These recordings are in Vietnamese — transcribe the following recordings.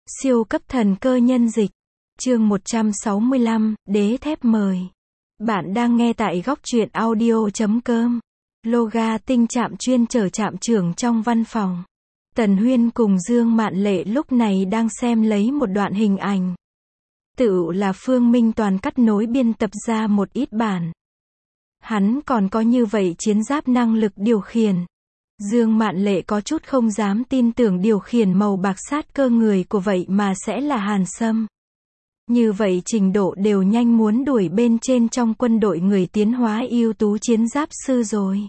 Siêu cấp thần cơ nhân dịch. Chương 165, Đế thép mời. Bạn đang nghe tại góc truyện audio.com. Loga tinh trạm chuyên chở trạm trưởng trong văn phòng. Tần Huyên cùng Dương Mạn Lệ lúc này đang xem lấy một đoạn hình ảnh. Tựu là Phương Minh Toàn cắt nối biên tập ra một ít bản. Hắn còn có như vậy chiến giáp năng lực điều khiển. Dương Mạn Lệ có chút không dám tin tưởng điều khiển màu bạc sát cơ người của vậy mà sẽ là Hàn Sâm. Như vậy trình độ đều nhanh muốn đuổi bên trên trong quân đội người tiến hóa ưu tú chiến giáp sư rồi.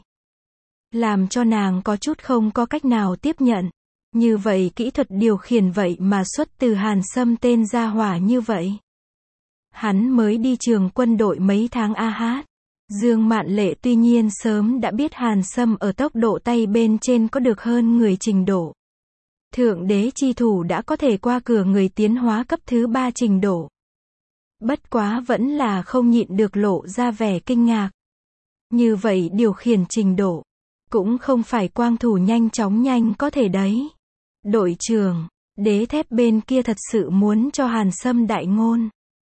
Làm cho nàng có chút không có cách nào tiếp nhận. Như vậy kỹ thuật điều khiển vậy mà xuất từ Hàn Sâm tên gia hỏa như vậy. Hắn mới đi trường quân đội mấy tháng a hát. Dương Mạn Lệ tuy nhiên sớm đã biết Hàn Sâm ở tốc độ tay bên trên có được hơn người trình độ. Thượng đế chi thủ đã có thể qua cửa người tiến hóa cấp thứ 3 trình độ. Bất quá vẫn là không nhịn được lộ ra vẻ kinh ngạc. Như vậy điều khiển trình độ, cũng không phải quang thủ nhanh chóng nhanh có thể đấy. Đội trưởng, Đế thép bên kia thật sự muốn cho Hàn Sâm đại ngôn.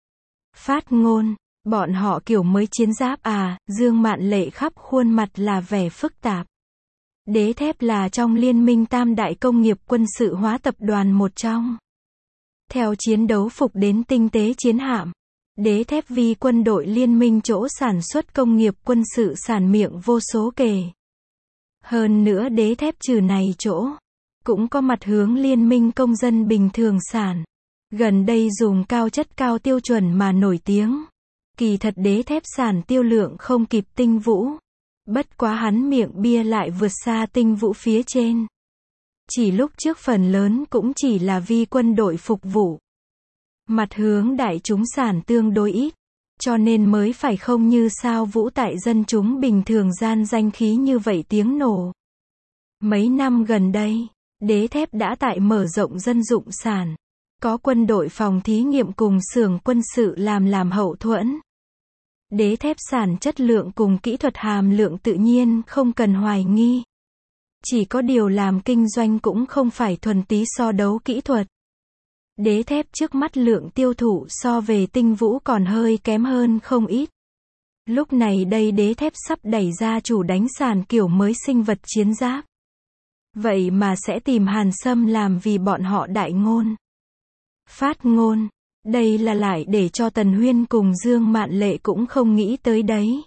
Phát ngôn. Bọn họ kiểu mới chiến giáp à, Dương Mạn Lệ khắp khuôn mặt là vẻ phức tạp. Đế thép là trong liên minh tam đại công nghiệp quân sự hóa tập đoàn một trong. Theo chiến đấu phục đến tinh tế chiến hạm, đế thép vì quân đội liên minh chỗ sản xuất công nghiệp quân sự sản miệng vô số kể. Hơn nữa đế thép trừ này chỗ, cũng có mặt hướng liên minh công dân bình thường sản. Gần đây dùng cao chất cao tiêu chuẩn mà nổi tiếng. Kỳ thật đế thép sản tiêu lượng không kịp Tinh Vũ. Bất quá hắn miệng bia lại vượt xa Tinh Vũ phía trên. Chỉ lúc trước phần lớn cũng chỉ là vì quân đội phục vụ. Mặt hướng đại chúng sản tương đối ít. Cho nên mới phải không như sao Vũ tại dân chúng bình thường gian danh khí như vậy tiếng nổ. Mấy năm gần đây, đế thép đã tại mở rộng dân dụng sản. Có quân đội phòng thí nghiệm cùng xưởng quân sự làm hậu thuẫn. Đế thép sản chất lượng cùng kỹ thuật hàm lượng tự nhiên không cần hoài nghi. Chỉ có điều làm kinh doanh cũng không phải thuần túy so đấu kỹ thuật. Đế thép trước mắt lượng tiêu thụ so về Tinh Vũ còn hơi kém hơn không ít. Lúc này đây đế thép sắp đẩy ra chủ đánh sàn kiểu mới sinh vật chiến giáp. Vậy mà sẽ tìm Hàn Sâm làm vì bọn họ đại ngôn. Phát ngôn. Đây là lại để cho Tần Huyên cùng Dương Mạn Lệ cũng không nghĩ tới đấy.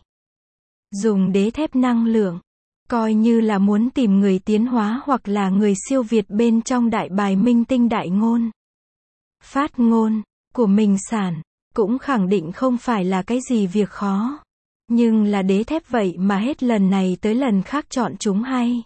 Dùng đế thép năng lượng, coi như là muốn tìm người tiến hóa hoặc là người siêu việt bên trong đại bài minh tinh đại ngôn. Phát ngôn của mình sản, cũng khẳng định không phải là cái gì việc khó. Nhưng là đế thép vậy mà hết lần này tới lần khác chọn chúng hay.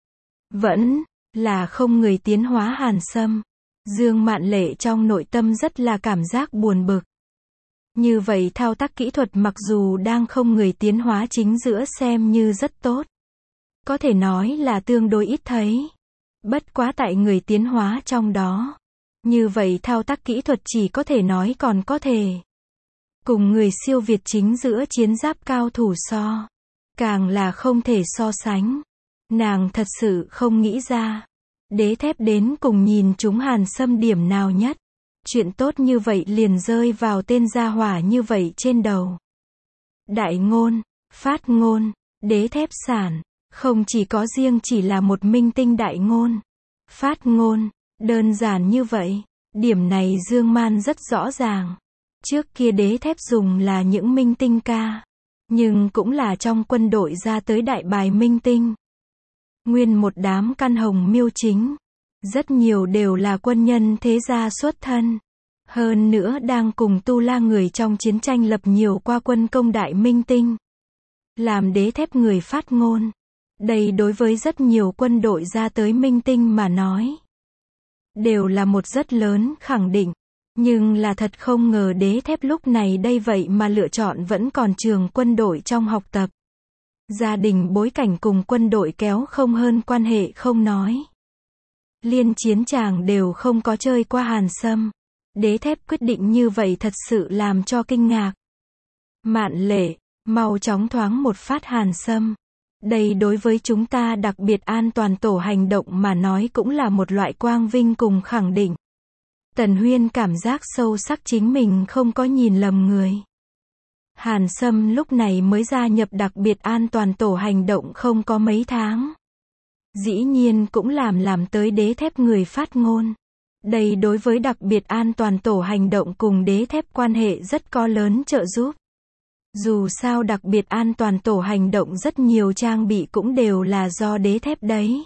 Vẫn là không người tiến hóa Hàn Sâm. Dương Mạn Lệ trong nội tâm rất là cảm giác buồn bực. Như vậy thao tác kỹ thuật mặc dù đang không người tiến hóa chính giữa xem như rất tốt. Có thể nói là tương đối ít thấy. Bất quá tại người tiến hóa trong đó. Như vậy thao tác kỹ thuật chỉ có thể nói còn có thể. Cùng người siêu việt chính giữa chiến giáp cao thủ so. Càng là không thể so sánh. Nàng thật sự không nghĩ ra. Đế thép đến cùng nhìn chúng Hàn Sâm điểm nào nhất. Chuyện tốt như vậy liền rơi vào tên gia hỏa như vậy trên đầu. Đại ngôn, phát ngôn, đế thép sản, không chỉ có riêng chỉ là một minh tinh đại ngôn. Phát ngôn, đơn giản như vậy, điểm này Dương Man rất rõ ràng. Trước kia đế thép dùng là những minh tinh ca, nhưng cũng là trong quân đội ra tới đại bài minh tinh. Nguyên một đám căn hồng miêu chính. Rất nhiều đều là quân nhân thế gia xuất thân. Hơn nữa đang cùng Tu La người trong chiến tranh lập nhiều qua quân công đại minh tinh. Làm đế thép người phát ngôn. Đây đối với rất nhiều quân đội ra tới minh tinh mà nói. Đều là một rất lớn khẳng định. Nhưng là thật không ngờ đế thép lúc này đây vậy mà lựa chọn vẫn còn trường quân đội trong học tập. Gia đình bối cảnh cùng quân đội kéo không hơn quan hệ không nói. Liên chiến tràng đều không có chơi qua Hàn Sâm. Đế thép quyết định như vậy thật sự làm cho kinh ngạc. Mạn Lệ, mau chóng thoáng một phát Hàn Sâm. Đây đối với chúng ta đặc biệt an toàn tổ hành động mà nói cũng là một loại quang vinh cùng khẳng định. Tần Huyên cảm giác sâu sắc chính mình không có nhìn lầm người. Hàn Sâm lúc này mới gia nhập đặc biệt an toàn tổ hành động không có mấy tháng. Dĩ nhiên cũng làm tới đế thép người phát ngôn. Đây đối với đặc biệt an toàn tổ hành động cùng đế thép quan hệ rất có lớn trợ giúp. Dù sao đặc biệt an toàn tổ hành động rất nhiều trang bị cũng đều là do đế thép đấy.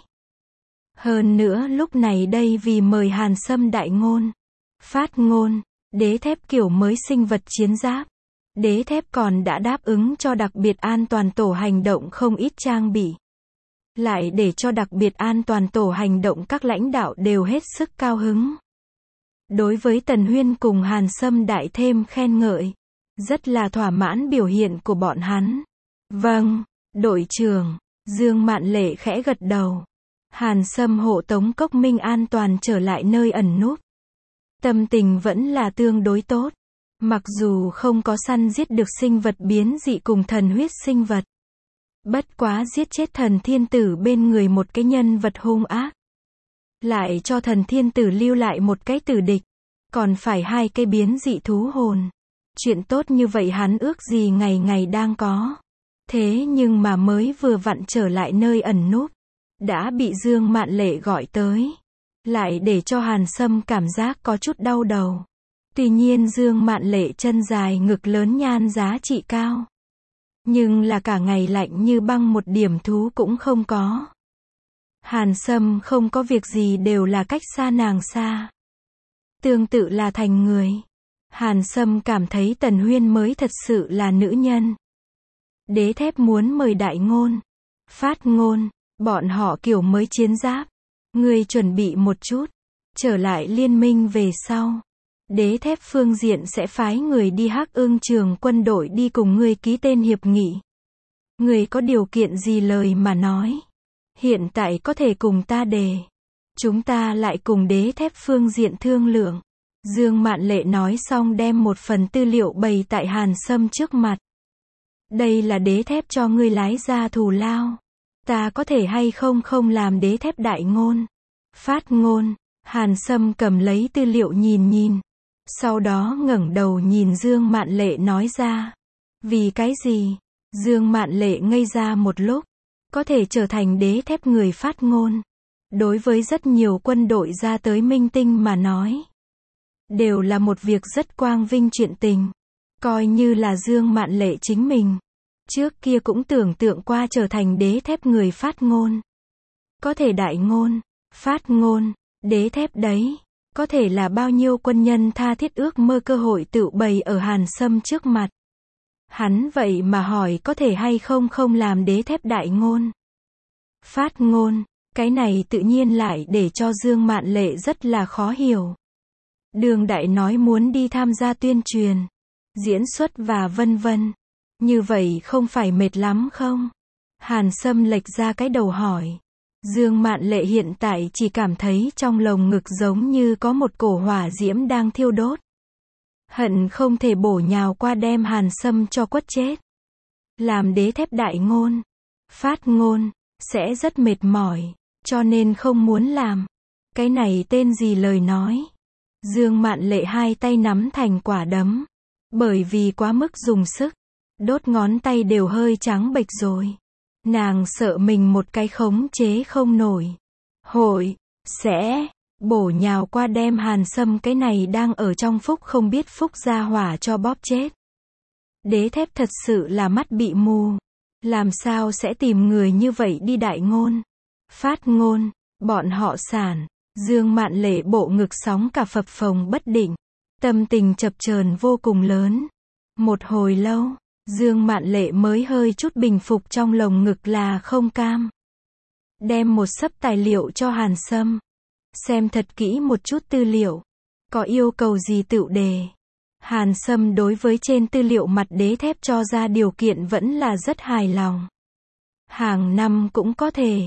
Hơn nữa lúc này đây vì mời Hàn Sâm đại ngôn, phát ngôn, đế thép kiểu mới sinh vật chiến giáp. Đế thép còn đã đáp ứng cho đặc biệt an toàn tổ hành động không ít trang bị. Lại để cho đặc biệt an toàn tổ hành động các lãnh đạo đều hết sức cao hứng. Đối với Tần Huyên cùng Hàn Sâm đại thêm khen ngợi. Rất là thỏa mãn biểu hiện của bọn hắn. Vâng, đội trưởng, Dương Mạn Lệ khẽ gật đầu. Hàn Sâm hộ tống Cốc Minh an toàn trở lại nơi ẩn núp. Tâm tình vẫn là tương đối tốt. Mặc dù không có săn giết được sinh vật biến dị cùng thần huyết sinh vật. Bất quá giết chết thần thiên tử bên người một cái nhân vật hung ác. Lại cho thần thiên tử lưu lại một cái tử địch. Còn phải 2 cái biến dị thú hồn. Chuyện tốt như vậy hắn ước gì ngày ngày đang có. Thế nhưng mà mới vừa vặn trở lại nơi ẩn núp. Đã bị Dương Mạn Lệ gọi tới. Lại để cho Hàn Sâm cảm giác có chút đau đầu. Tuy nhiên Dương Mạn Lệ chân dài ngực lớn nhan giá trị cao. Nhưng là cả ngày lạnh như băng một điểm thú cũng không có. Hàn Sâm không có việc gì đều là cách xa nàng xa. Tương tự là thành người. Hàn Sâm cảm thấy Tần Huyên mới thật sự là nữ nhân. Đế thép muốn mời đại ngôn, phát ngôn, bọn họ kiểu mới chiến giáp. Ngươi chuẩn bị một chút, trở lại liên minh về sau. Đế thép phương diện sẽ phái người đi Hắc Ương trường quân đội đi cùng ngươi ký tên hiệp nghị. Ngươi có điều kiện gì lời mà nói. Hiện tại có thể cùng ta đề. Chúng ta lại cùng đế thép phương diện thương lượng. Dương Mạn Lệ nói xong đem một phần tư liệu bày tại Hàn Sâm trước mặt. Đây là đế thép cho ngươi lái ra thù lao. Ta có thể hay không làm đế thép đại ngôn, phát ngôn. Hàn Sâm cầm lấy tư liệu nhìn. Sau đó ngẩng đầu nhìn Dương Mạn Lệ nói ra. Vì cái gì? Dương Mạn Lệ ngây ra một lúc. Có thể trở thành đế thép người phát ngôn. Đối với rất nhiều quân đội ra tới Minh Tinh mà nói. Đều là một việc rất quang vinh chuyện tình. Coi như là Dương Mạn Lệ chính mình. Trước kia cũng tưởng tượng qua trở thành đế thép người phát ngôn. Có thể đại ngôn, phát ngôn, đế thép đấy. Có thể là bao nhiêu quân nhân tha thiết ước mơ cơ hội tự bày ở Hàn Sâm trước mặt. Hắn vậy mà hỏi có thể hay không làm đế thép đại ngôn. Phát ngôn, cái này tự nhiên lại để cho Dương Mạn Lệ rất là khó hiểu. Đường đại nói muốn đi tham gia tuyên truyền, diễn xuất và vân vân. Như vậy không phải mệt lắm không? Hàn Sâm lệch ra cái đầu hỏi. Dương Mạn Lệ hiện tại chỉ cảm thấy trong lồng ngực giống như có một cổ hỏa diễm đang thiêu đốt. Hận không thể bổ nhào qua đem Hàn Sâm cho quất chết. Làm đế thép đại ngôn, phát ngôn, sẽ rất mệt mỏi, cho nên không muốn làm. Cái này tên gì lời nói? Dương Mạn Lệ 2 tay nắm thành quả đấm. Bởi vì quá mức dùng sức, đốt ngón tay đều hơi trắng bệch rồi. Nàng sợ mình một cái khống chế không nổi. Hội, sẽ, bổ nhào qua đem Hàn Sâm cái này đang ở trong phúc không biết phúc ra hỏa cho bóp chết. Đế thép thật sự là mắt bị mù. Làm sao sẽ tìm người như vậy đi đại ngôn, phát ngôn, bọn họ sản. Dương Mạn Lệ bộ ngực sóng cả phập phồng bất định. Tâm tình chập chờn vô cùng lớn. Một hồi lâu, Dương Mạn Lệ mới hơi chút bình phục trong lồng ngực là không cam. Đem một xấp tài liệu cho Hàn Sâm. Xem thật kỹ một chút tư liệu. Có yêu cầu gì tự đề. Hàn Sâm đối với trên tư liệu mặt đế thép cho ra điều kiện vẫn là rất hài lòng. Hàng năm cũng có thể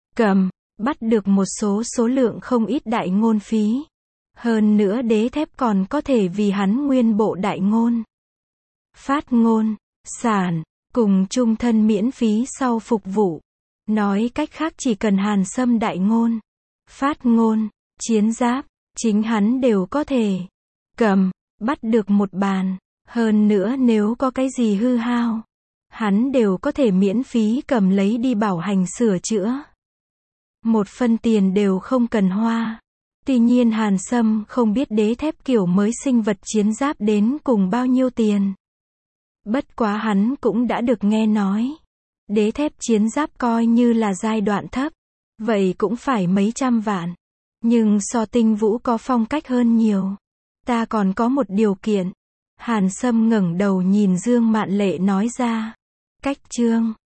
bắt được một số lượng không ít đại ngôn phí. Hơn nữa đế thép còn có thể vì hắn nguyên bộ đại ngôn, phát ngôn, sản, cùng chung thân miễn phí sau phục vụ. Nói cách khác chỉ cần Hàn Sâm đại ngôn, phát ngôn, chiến giáp, chính hắn đều có thể cầm, bắt được một bàn. Hơn nữa nếu có cái gì hư hao, hắn đều có thể miễn phí cầm lấy đi bảo hành sửa chữa. Một phân tiền đều không cần hoa. Tuy nhiên Hàn Sâm không biết đế thép kiểu mới sinh vật chiến giáp đến cùng bao nhiêu tiền. Bất quá hắn cũng đã được nghe nói. Đế thép chiến giáp coi như là giai đoạn thấp, vậy cũng phải mấy trăm vạn. Nhưng so Tinh Vũ có phong cách hơn nhiều. Ta còn có một điều kiện. Hàn Sâm ngẩng đầu nhìn Dương Mạn Lệ nói ra. Cách Trương